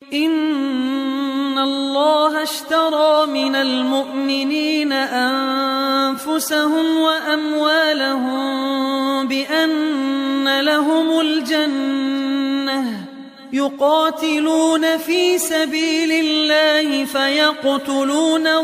إن الله اشترى من المؤمنين أنفسهم وأموالهم بأن لهم الجنة يقاتلون في سبيل الله فيقتلون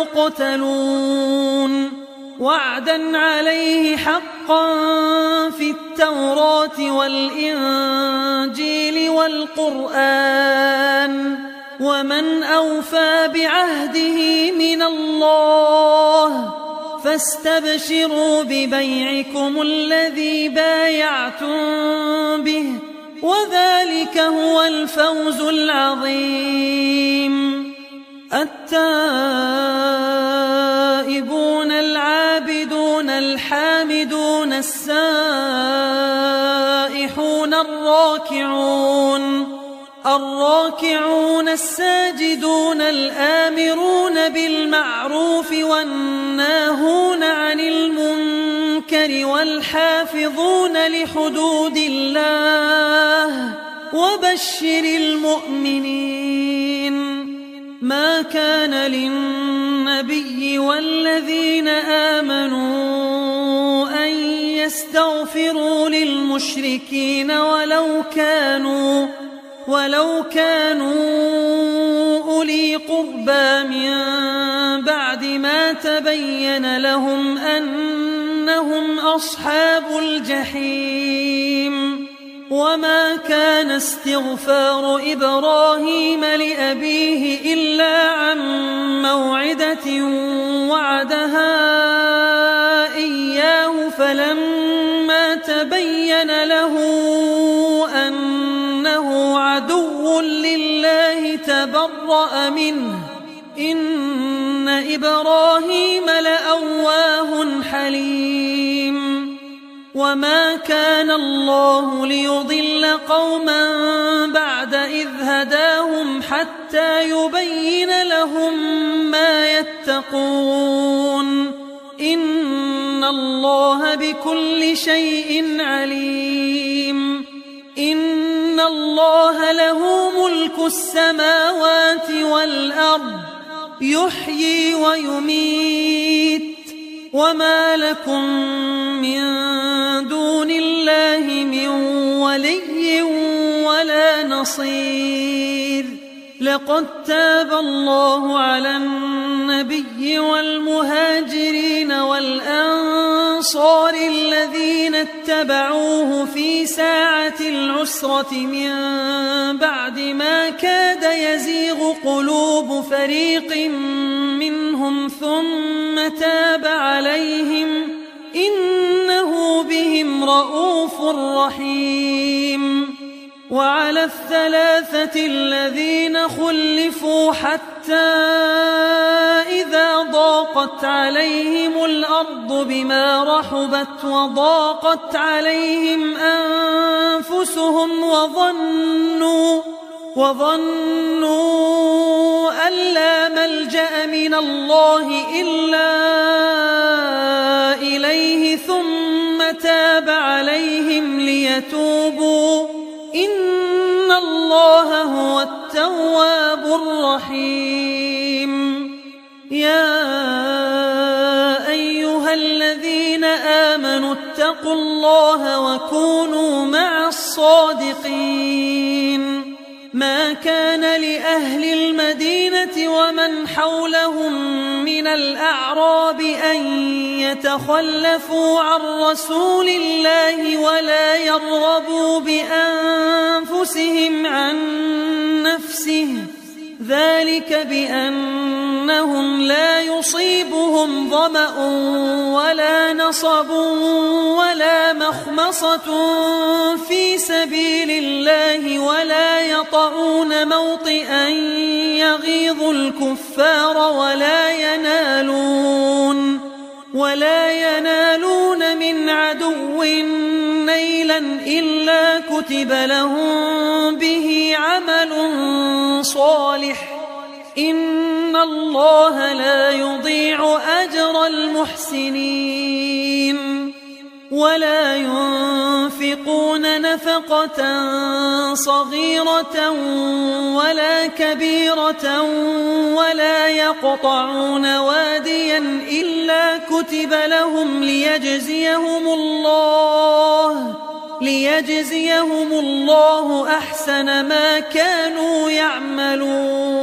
ويقتلون وعدا عليه حقا في التوراة والإنجيل والقرآن ومن أوفى بعهده من الله فاستبشروا ببيعكم الذي بايعتم به وذلك هو الفوز العظيم. التائبون العابدون الحامدون السائحون الراكعون الساجدون الآمرون بالمعروف والناهون عن المنكر والحافظون لحدود الله وبشر المؤمنين. ما كان للنبي والذين آمنوا أن يستغفروا للمشركين ولو كانوا أولي قربى من بعد ما تبين لهم أنهم أصحاب الجحيم. وما كان استغفار إبراهيم لأبيه إلا عن موعدة وعدها إياه فلما تبين له أنه عدو لله تبرأ منه إن إبراهيم لأواه حليم. وما كان الله ليضل قوما بعد إذ هداهم حتى يبين لهم ما يتقون إن الله بكل شيء عليم. إن الله له ملك السماوات والأرض يحيي ويميت وما لكم من دون الله من ولي ولا نصير. لقد تاب الله على النبي والمهاجرين والأنصار الذين اتبعوه في ساعة العسرة من بعد ما كاد يزيغ قلوب فريق منهم ثم تاب عليهم إنه بهم رءوف رحيم. وعلى الثلاثة الذين خلفوا حتى إذا ضاقت عليهم الأرض بما رحبت وضاقت عليهم أنفسهم وظنوا أن لا ملجأ من الله إلا إليه ثم تاب عليهم ليتوبوا إن الله هو التواب الرحيم. يا أيها الذين آمنوا اتقوا الله وكونوا مع الصادقين. ما كان لأهل المدينة ومن حولهم من الأعراب أن يتخلفوا عن رسول الله ولا يرغبوا بأنفسهم عن نفسه ذلك بأنهم لا يصيبهم ظمأ ولا نصب ولا مخمصة في سبيل الله ولا يطعون موطئا يغيظ الكفار ولا ينالون من عدو نيلا إلا كتب لهم به عمل صالح إن الله لا يضيع أجر المحسنين. ولا ينفقون نفقة صغيرة ولا كبيرة ولا يقطعون واديا إلا كتب لهم ليجزيهم الله أحسن ما كانوا يعملون.